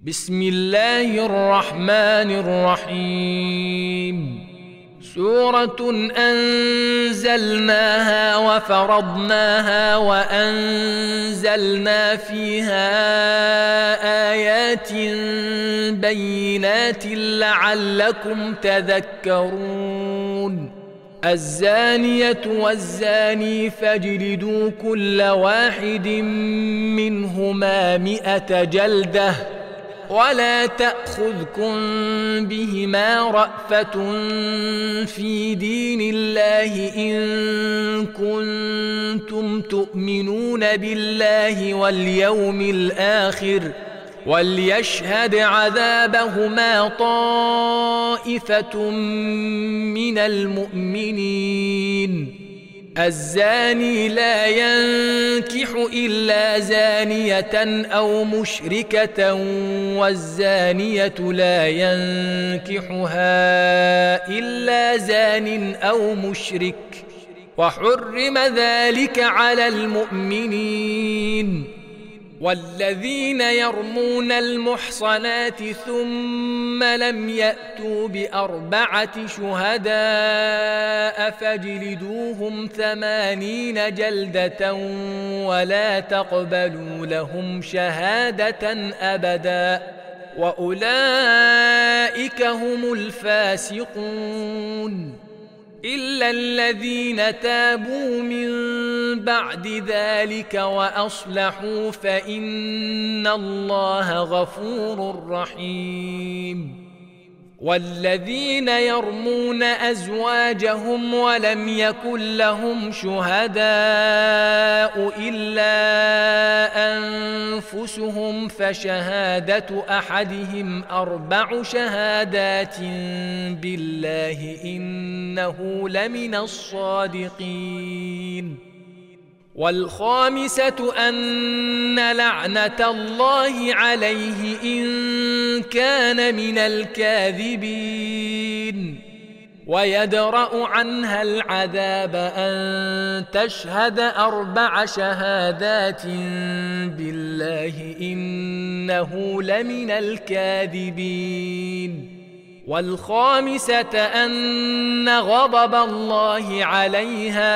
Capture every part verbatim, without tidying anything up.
بسم الله الرحمن الرحيم. سورة أنزلناها وفرضناها وأنزلنا فيها آيات بينات لعلكم تذكرون. الزانية والزاني فاجلدوا كل واحد منهما مئة جلدة ولا تأخذكم بهما رأفة في دين الله إن كنتم تؤمنون بالله واليوم الآخر وليشهد عذابهما طائفة من المؤمنين. الزاني لا ينكح إلا زانية أو مشركة والزانية لا ينكحها إلا زان أو مشرك وحرم ذلك على المؤمنين. والذين يرمون المحصنات ثم لم يأتوا بأربعة شهداء فاجلدوهم ثمانين جلدة ولا تقبلوا لهم شهادة أبدا وأولئك هم الفاسقون. إلا الذين تابوا من بعد ذلك وأصلحوا فإن الله غفور رحيم. والذين يرمون أزواجهم ولم يكن لهم شهداء إلا أنفسهم فشهادة أحدهم أربع شهادات بالله إنه لمن الصادقين. والخامسة أن لعنة الله عليه إن كان من الكاذبين. ويدرأ عنها العذاب أن تشهد أربع شهادات بالله إنه لمن الكاذبين. والخامسة أن غضب الله عليها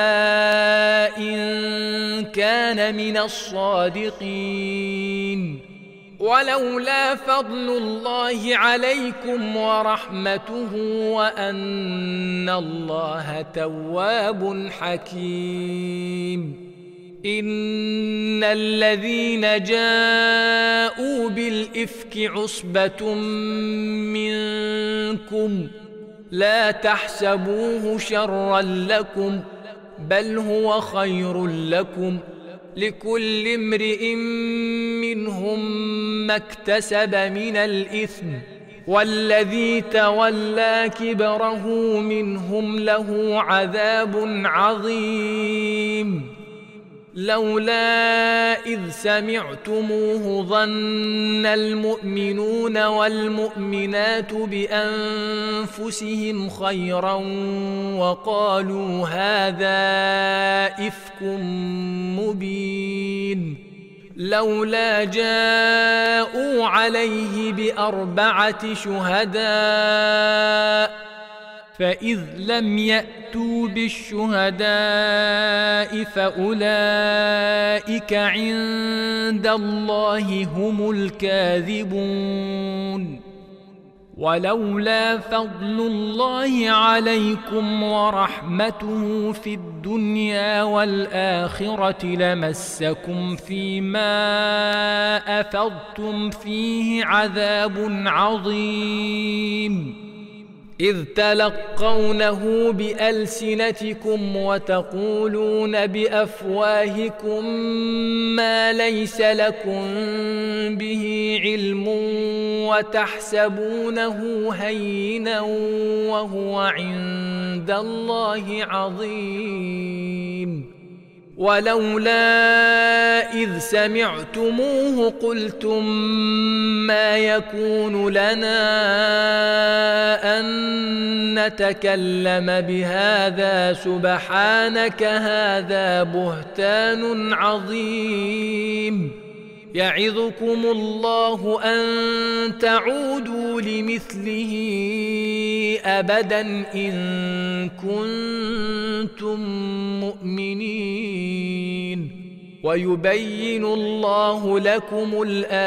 إن كان من الصادقين. ولولا فضل الله عليكم ورحمته وأن الله تواب حكيم. إن الذين جاءوا بالإفك عصبة منكم لا تحسبوه شرا لكم بل هو خير لكم لكل امرئ منهم ما اكتسب من الإثم والذي تولى كبره منهم له عذاب عظيم. لولا إذ سمعتموه ظن المؤمنون والمؤمنات بأنفسهم خيرا وقالوا هذا إفك مبين. لولا جاءوا عليه بأربعة شهداء فإذ لم يأتوا بالشهداء فأولئك عند الله هم الكاذبون. ولولا فضل الله عليكم ورحمته في الدنيا والآخرة لمسكم فيما أفضتم فيه عذاب عظيم. إذ تلقونه بألسنتكم وتقولون بأفواهكم ما ليس لكم به علم وتحسبونه هينا وهو عند الله عظيم. ولولا إذ سمعتموه قلتم ما يكون لنا أن نتكلم بهذا سبحانك هذا بهتان عظيم. يعظكم الله أن تعودوا لمثله أبدا إن كنتم مؤمنين ويبين الله لكم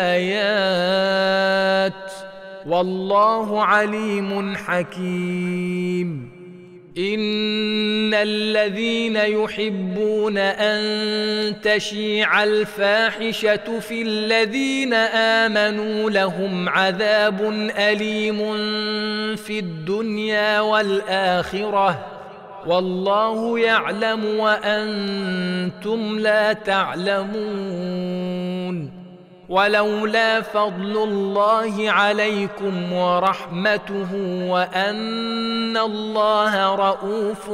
الآيات والله عليم حكيم إن الذين يحبون أن تشيع الفاحشة في الذين آمنوا لهم عذاب أليم في الدنيا والآخرة والله يعلم وأنتم لا تعلمون ولولا فضل الله عليكم ورحمته وأن الله رءوف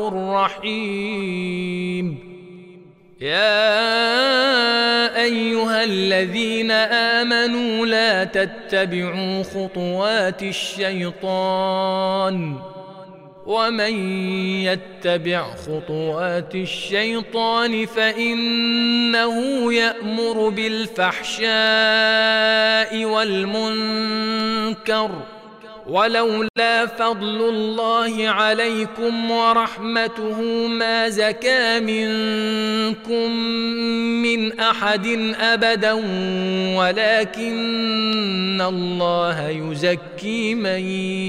رحيم يا أيها الذين آمنوا لا تتبعوا خطوات الشيطان ومن يتبع خطوات الشيطان فإنه يأمر بالفحشاء والمنكر ولولا فضل الله عليكم ورحمته ما زكى منكم من أحد أبدا ولكن الله يزكي من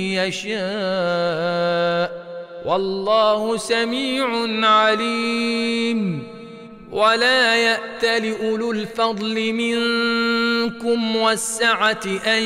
يشاء والله سميع عليم ولا يأت لأولو الفضل منكم والسعة أن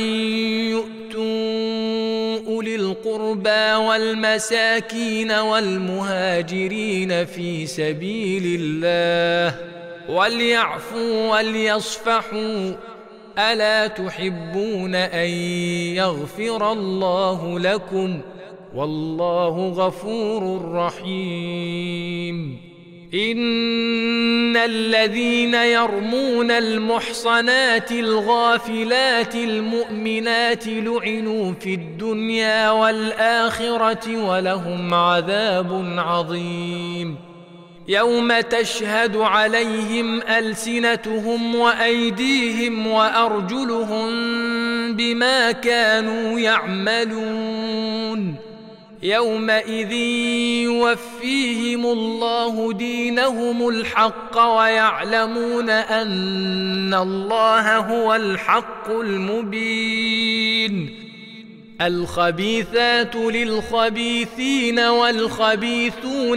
يؤتوا أولي القربى والمساكين والمهاجرين في سبيل الله وليعفوا وليصفحوا ألا تحبون أن يغفر الله لكم والله غفور رحيم إن الذين يرمون المحصنات الغافلات المؤمنات لعنوا في الدنيا والآخرة ولهم عذاب عظيم يوم تشهد عليهم ألسنتهم وأيديهم وأرجلهم بما كانوا يعملون يومئذ يوفيهم الله دينهم الحق ويعلمون أن الله هو الحق المبين الخبيثات للخبيثين والخبيثون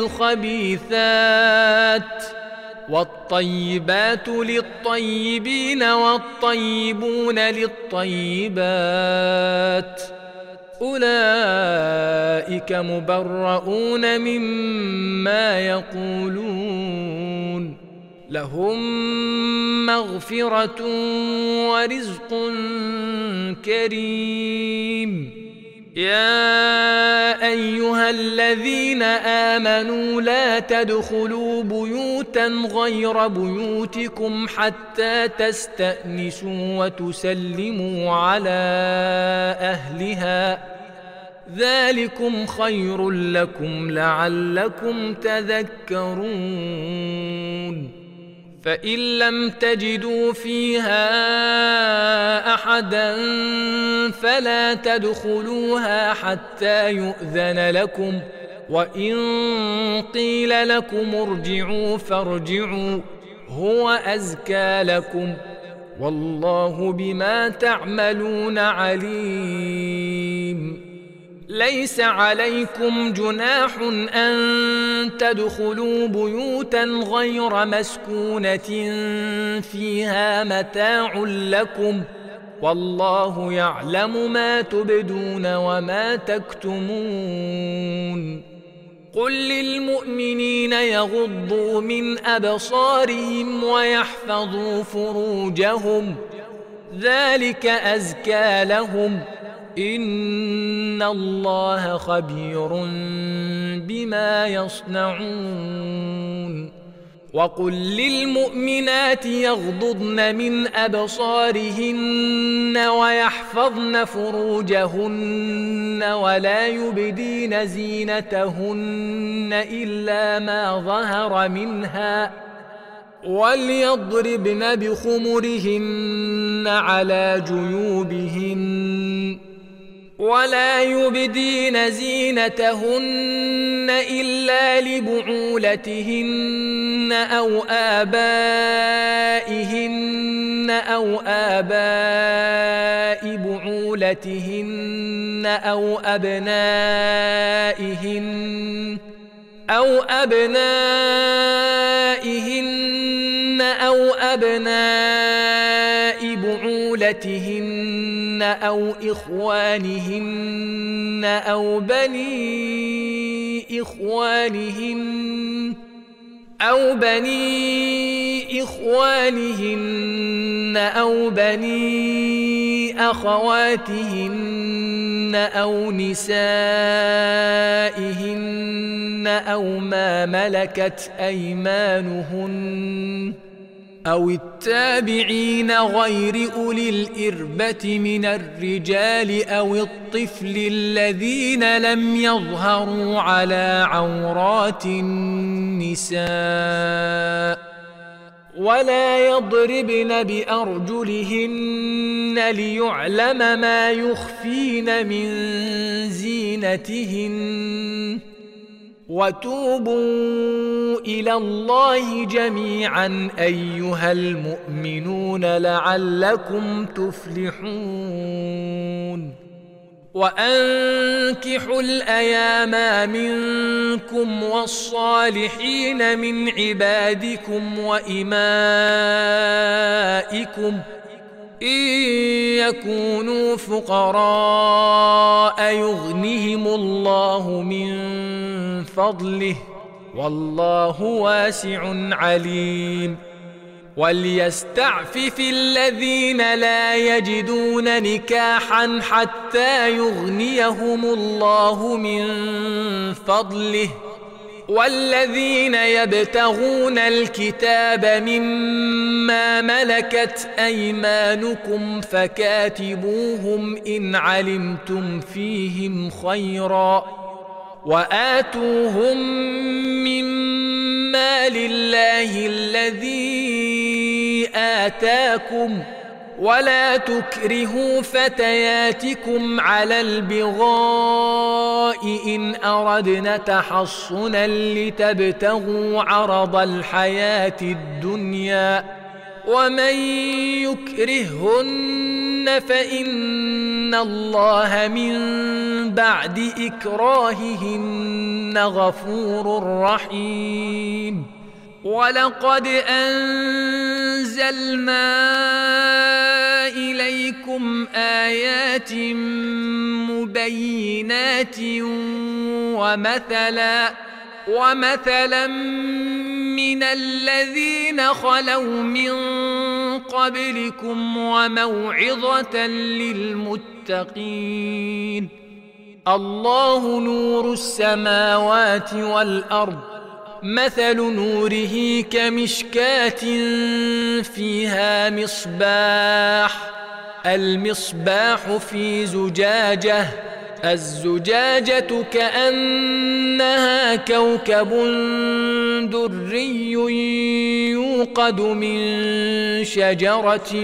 للخبيثات والطيبات للطيبين والطيبون للطيبات أولئك مبرؤون مما يقولون لهم مغفرة ورزق كريم يا أيها الذين آمنوا لا تدخلوا بيوتا غير بيوتكم حتى تستأنسوا وتسلموا على أهلها ذلكم خير لكم لعلكم تذكرون فإن لم تجدوا فيها أحدا فلا تدخلوها حتى يؤذن لكم وإن قيل لكم ارجعوا فارجعوا هو أزكى لكم والله بما تعملون عليم ليس عليكم جناح أن تدخلوا بيوتا غير مسكونة فيها متاع لكم والله يعلم ما تبدون وما تكتمون قل للمؤمنين يغضوا من أبصارهم ويحفظوا فروجهم ذلك أزكى لهم إن الله خبير بما يصنعون وقل للمؤمنات يغضضن من أبصارهن ويحفظن فروجهن ولا يبدين زينتهن إلا ما ظهر منها وليضربن بخمرهن على جيوبهن ولا يبدين زينتهن إلا لبعولتهن أو آبائهن أو آباء بعولتهن أو أبنائهن أو أبنائهن أو أبناء بعولتهن أو إخوانهن أو بني إخوانهن أو بني إخوانهن أو بني أخواتهن أو نسائهن أو ما ملكت أيمانهن أو التابعين غير أولي الإربة من الرجال أو الطفل الذين لم يظهروا على عورات النساء ولا يضربن بأرجلهن ليعلم ما يخفين من زينتهن وتوبوا إلى الله جميعا أيها المؤمنون لعلكم تفلحون وأنكحوا الأيام منكم والصالحين من عبادكم وإمائكم إن يكونوا فقراء يغنهم الله من فضله والله واسع عليم وليستعفف الذين لا يجدون نكاحا حتى يغنيهم الله من فضله والذين يبتغون الكتاب مما ملكت أيمانكم فكاتبوهم إن علمتم فيهم خيرا وآتوهم مما لله الذي آتاكم ولا تكرهوا فتياتكم على البغاء إن أردنا تحصنا لتبتغوا عرض الحياة الدنيا ومن يكرههن فإن الله من بعد إكراههن غفور رحيم ولقد أنزلنا إليكم آيات مبينات ومثلا ومثلا من الذين خلوا من قبلكم وموعظة للمتقين الله نور السماوات والأرض مثل نوره كمشكاة فيها مصباح المصباح في زجاجة الزجاجة كأنها كوكب دري يوقد من شجرة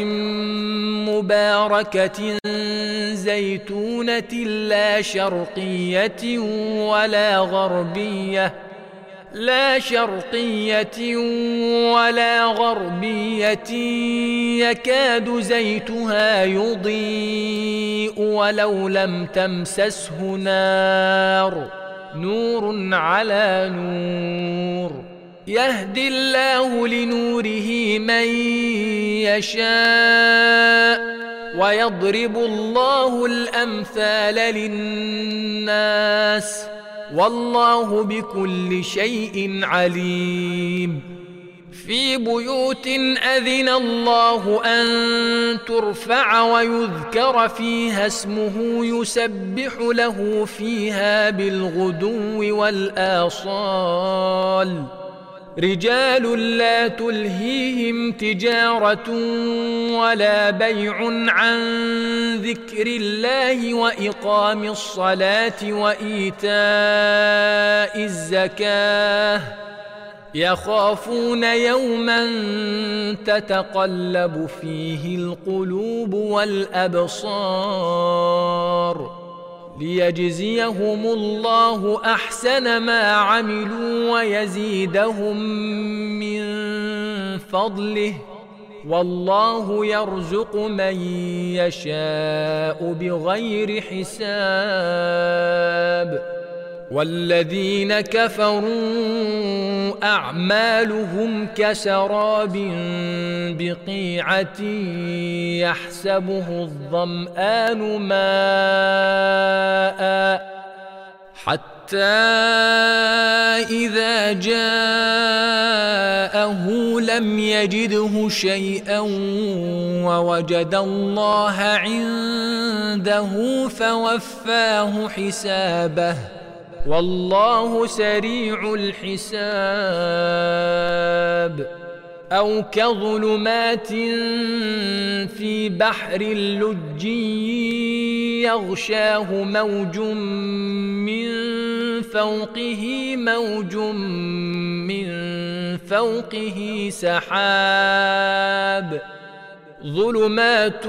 مباركة زيتونة لا شرقية ولا غربية لا شرقية ولا غربية يكاد زيتها يضيء ولو لم تمسسه نار نور على نور يهدي الله لنوره من يشاء ويضرب الله الأمثال للناس والله بكل شيء عليم في بيوت أذن الله أن ترفع ويذكر فيها اسمه يسبح له فيها بالغدو والآصال رجال لا تلهيهم تجارة ولا بيع عن ذكر الله وإقام الصلاة وإيتاء الزكاة يخافون يوما تتقلب فيه القلوب والأبصار ليجزيهم الله أحسن ما عملوا ويزيدهم من فضله والله يرزق من يشاء بغير حساب. والذين كفروا أعمالهم كسراب بقيعة يحسبه الظمآن ماء حتى إذا جاءه لم يجده شيئا ووجد الله عنده فوفاه حسابه والله سريع الحساب. أو كظلمات في بحر لجي يغشاه موج من فوقه موج من فوقه سحاب ظلمات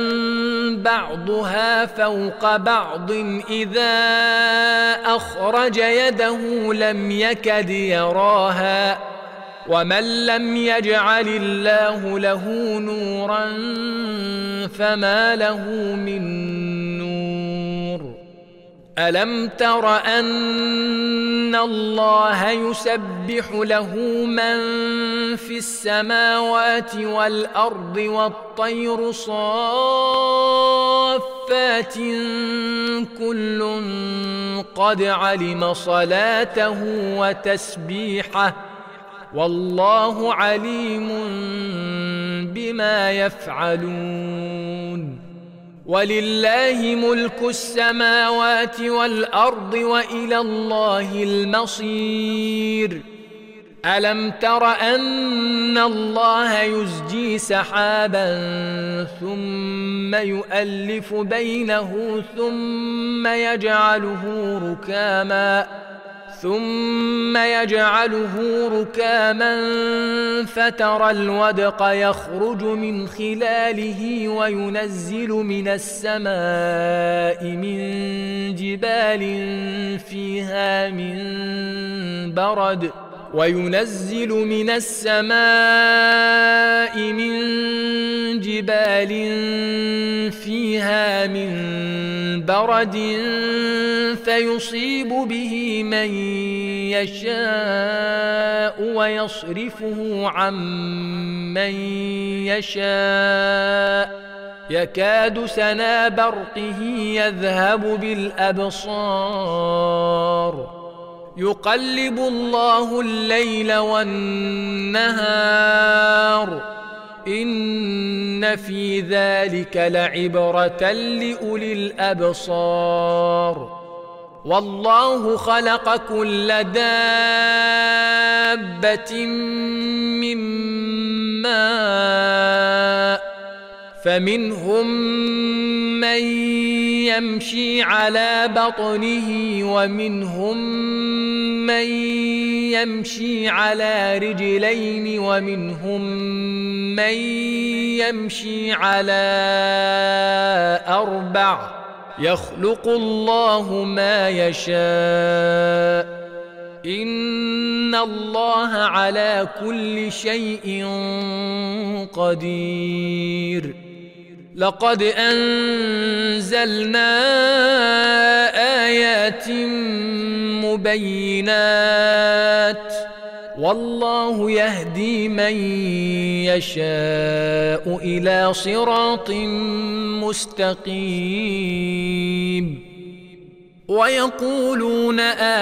بعضها فوق بعض إذا أخرج يده لم يكد يراها ومن لم يجعل الله له نورا فما له من نور. ألم تر أن الله يسبح له من في السماوات والأرض والطير صافات كل قد علم صلاته وتسبيحه والله عليم بما يفعلون. ولله ملك السماوات والأرض وإلى الله المصير. ألم تر أن الله يزجي سحابا ثم يؤلف بينه ثم يجعله ركاما ثم يجعله ركاما فترى الودق يخرج من خلاله وينزل من السماء من جبال فيها من برد وينزل من السماء من جبال فيها من برد فيصيب به من يشاء ويصرفه عن من يشاء يكاد سنا برقه يذهب بالأبصار يقلب الله الليل والنهار إن في ذلك لعبرة لأولي الأبصار. والله خلق كل دابة من ماء فمنهم من يمشي على بطنه ومنهم من يمشي على رجلين ومنهم من يمشي على أربع يخلق الله ما يشاء إن الله على كل شيء قدير. لقد أنزلنا آيات مبينات والله يهدي من يشاء إلى صراط مستقيم. ويقولون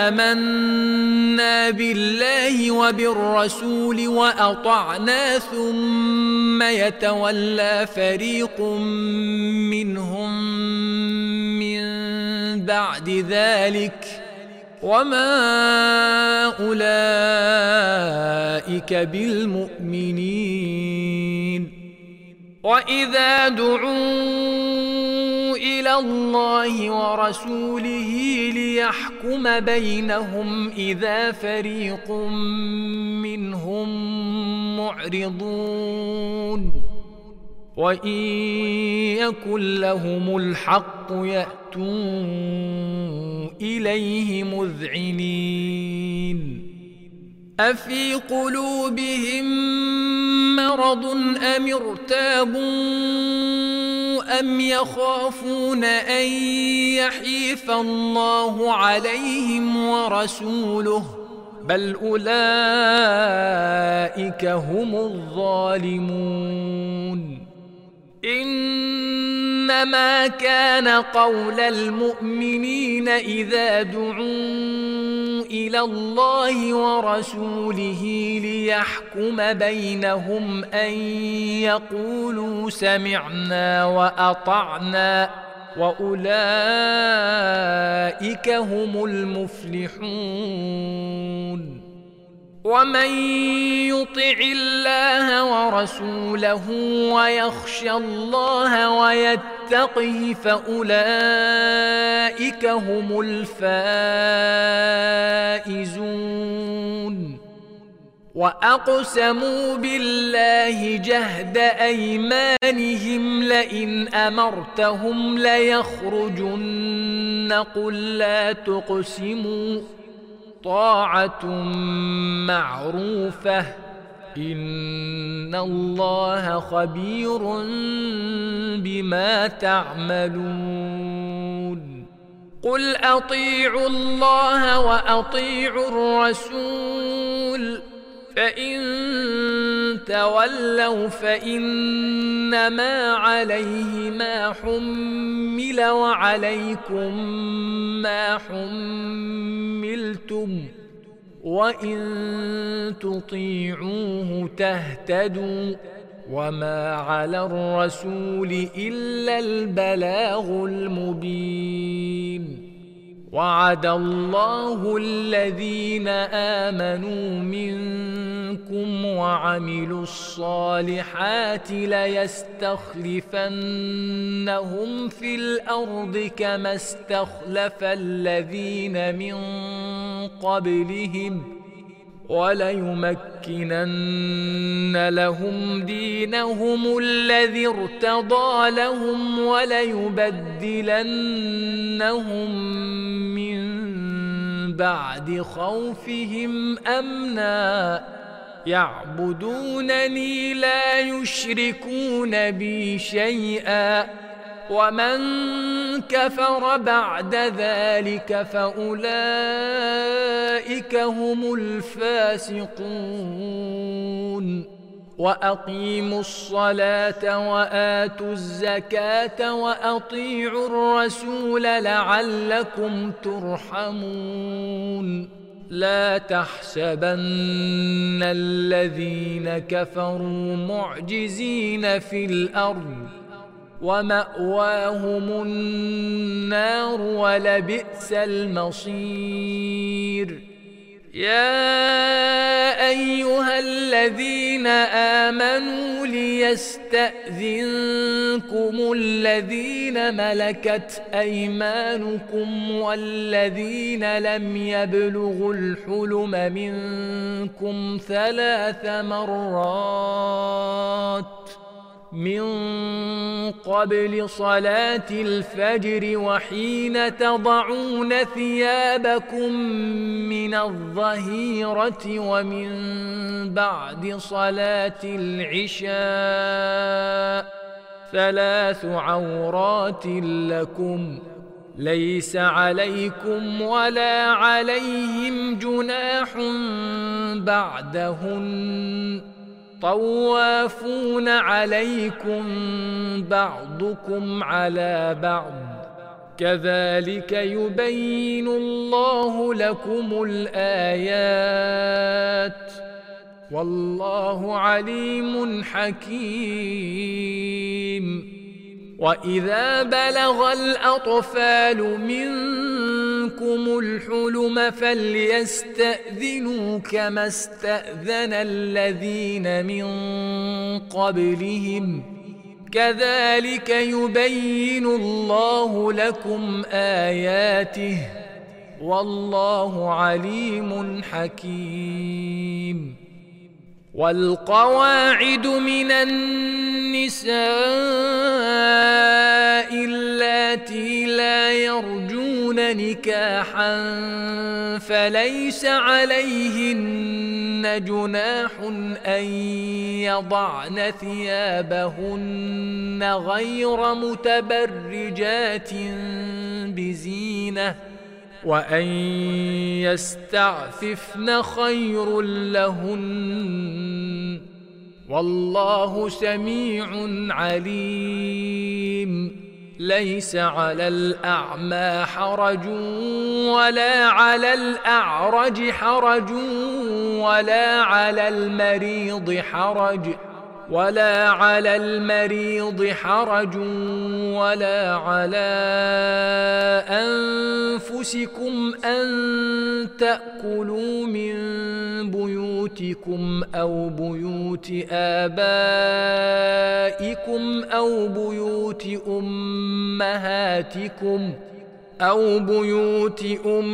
آمنا بالله وبالرسول وأطعنا ثم يتولى فريق منهم من بعد ذلك وما أولئك بالمؤمنين. وإذا دعوا إلى إلى الله ورسوله ليحكم بينهم إذا فريق منهم معرضون وإن يكن لهم الحق يأتوا إليه مذعنين أفي قلوبهم مرض أم ارتابوا أم يخافون أن يحيف الله عليهم ورسوله بل أولئك هم الظالمون إنما كان قول المؤمنين إذا دعوا إلى الله ورسوله ليحكم بينهم أن يقولوا سمعنا وأطعنا وأولئك هم المفلحون ومن يطع الله ورسوله ويخشى الله ويتقه فأولئك هم الفائزون وأقسموا بالله جهد أيمانهم لئن أمرتهم ليخرجن قل لا تقسموا طاعة معروفة إن الله خبير بما تعملون قل أطيعوا الله وأطيعوا الرسول فإن تولوا فإنما عليه ما حمل وعليكم ما حملتم وإن تطيعوه تهتدوا وما على الرسول إلا البلاغ المبين وعد الله الذين آمنوا منكم وعملوا الصالحات ليستخلفنهم في الأرض كما استخلف الذين من قبلهم وليمكنن لهم دينهم الذي ارتضى لهم وليبدلنهم من بعد خوفهم أمنا يعبدونني لا يشركون بي شيئا ومن كفر بعد ذلك فأولئك هم الفاسقون وأقيموا الصلاة وآتوا الزكاة وأطيعوا الرسول لعلكم ترحمون لا تحسبن الذين كفروا معجزين في الأرض ومأواهم النار ولبئس المصير يا أيها الذين آمنوا ليستأذنكم الذين ملكت أيمانكم والذين لم يبلغوا الحلم منكم ثلاث مرات من قبل صلاة الفجر وحين تضعون ثيابكم من الظهيرة ومن بعد صلاة العشاء ثلاث عورات لكم ليس عليكم ولا عليهم جناح بعدهن طوافون عليكم بعضكم على بعض كذلك يبين الله لكم الآيات والله عليم حكيم وإذا بلغ الأطفال منكم الحلم فليستأذنوا كما استأذن الذين من قبلهم كذلك يبين الله لكم آياته والله عليم حكيم. والقواعد من النساء اللاتي لا يرجون نكاحا فليس عليهن جناح أن يضعن ثيابهن غير متبرجات بزينة وأن يستعففن خير لهن والله سميع عليم. ليس على الأعمى حرج ولا على الأعرج حرج ولا على المريض حرج ولا على المريض حرج ولا على أنفسكم أن تأكلوا من بيوتكم أو بيوت آبائكم أو بيوت أمهاتكم أو بيوت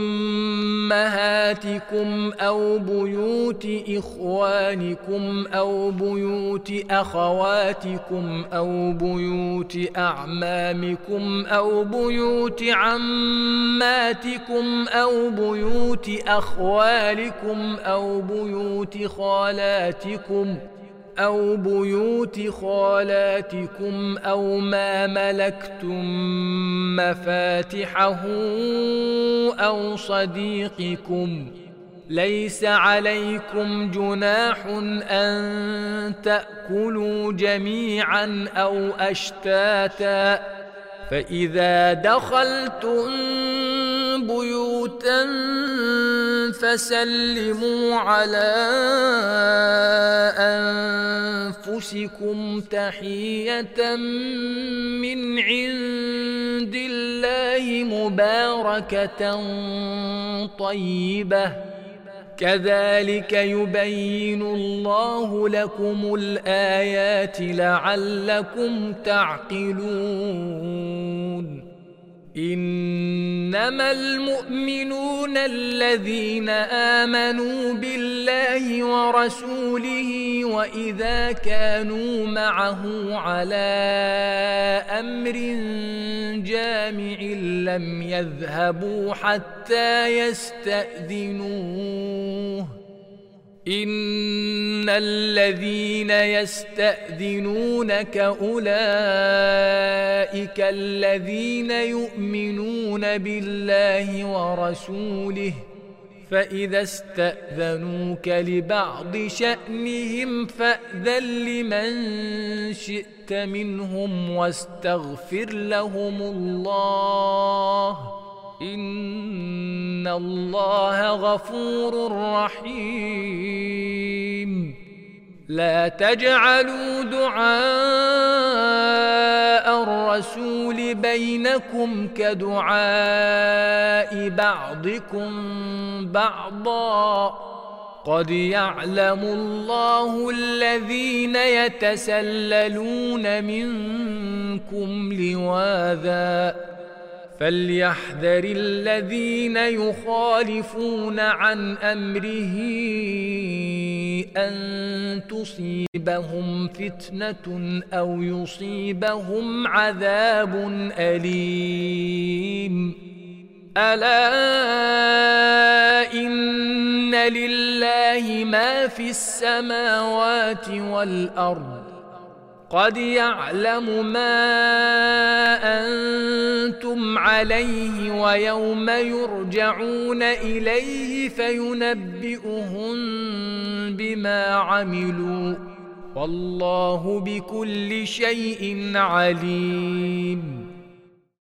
أمهاتكم أو بيوت إخوانكم أو بيوت أخواتكم أو بيوت أعمامكم أو بيوت عماتكم أو بيوت أخوالكم أو بيوت خالاتكم أو بيوت خالاتكم أو ما ملكتم مفاتحه أو صديقكم. ليس عليكم جناح أن تأكلوا جميعا أو أشتاتا فإذا دخلتم بيوتا فسلموا على أنفسكم تحية من عند الله مباركة طيبة كذلك يبين الله لكم الآيات لعلكم تعقلون. إنما المؤمنون الذين آمنوا بالله ورسوله وإذا كانوا معه على أمر جامع لم يذهبوا حتى يستأذنوه. إن الذين يستأذنونك أولئك الذين يؤمنون بالله ورسوله فإذا استأذنوك لبعض شأنهم فأذن لمن شئت منهم واستغفر لهم الله إن الله غفور رحيم. لا تجعلوا دعاء الرسول بينكم كدعاء بعضكم بعضا قد يعلم الله الذين يتسللون منكم لواذا فليحذر الذين يخالفون عن أمره أن تصيبهم فتنة أو يصيبهم عذاب أليم. ألا إن لله ما في السماوات والأرض قد يعلم ما أنتم عليه ويوم يرجعون إليه فينبئهم بما عملوا والله بكل شيء عليم.